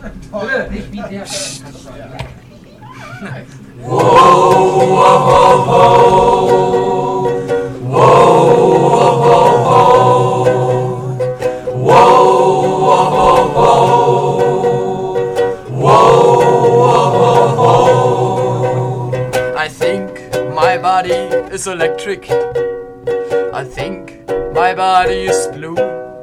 Ich wie der. I think my body is electric. I think my body is blue.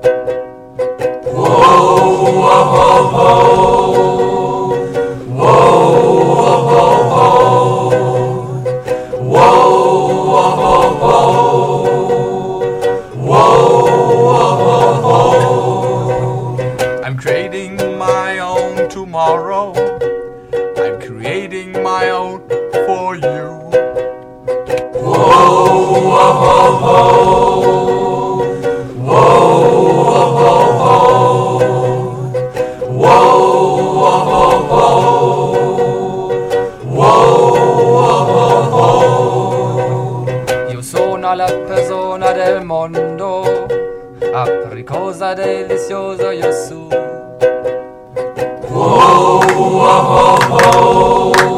I'm creating my own tomorrow. I'm creating my own for you. Io sono la persona del mondo, apricosa delizioso io su.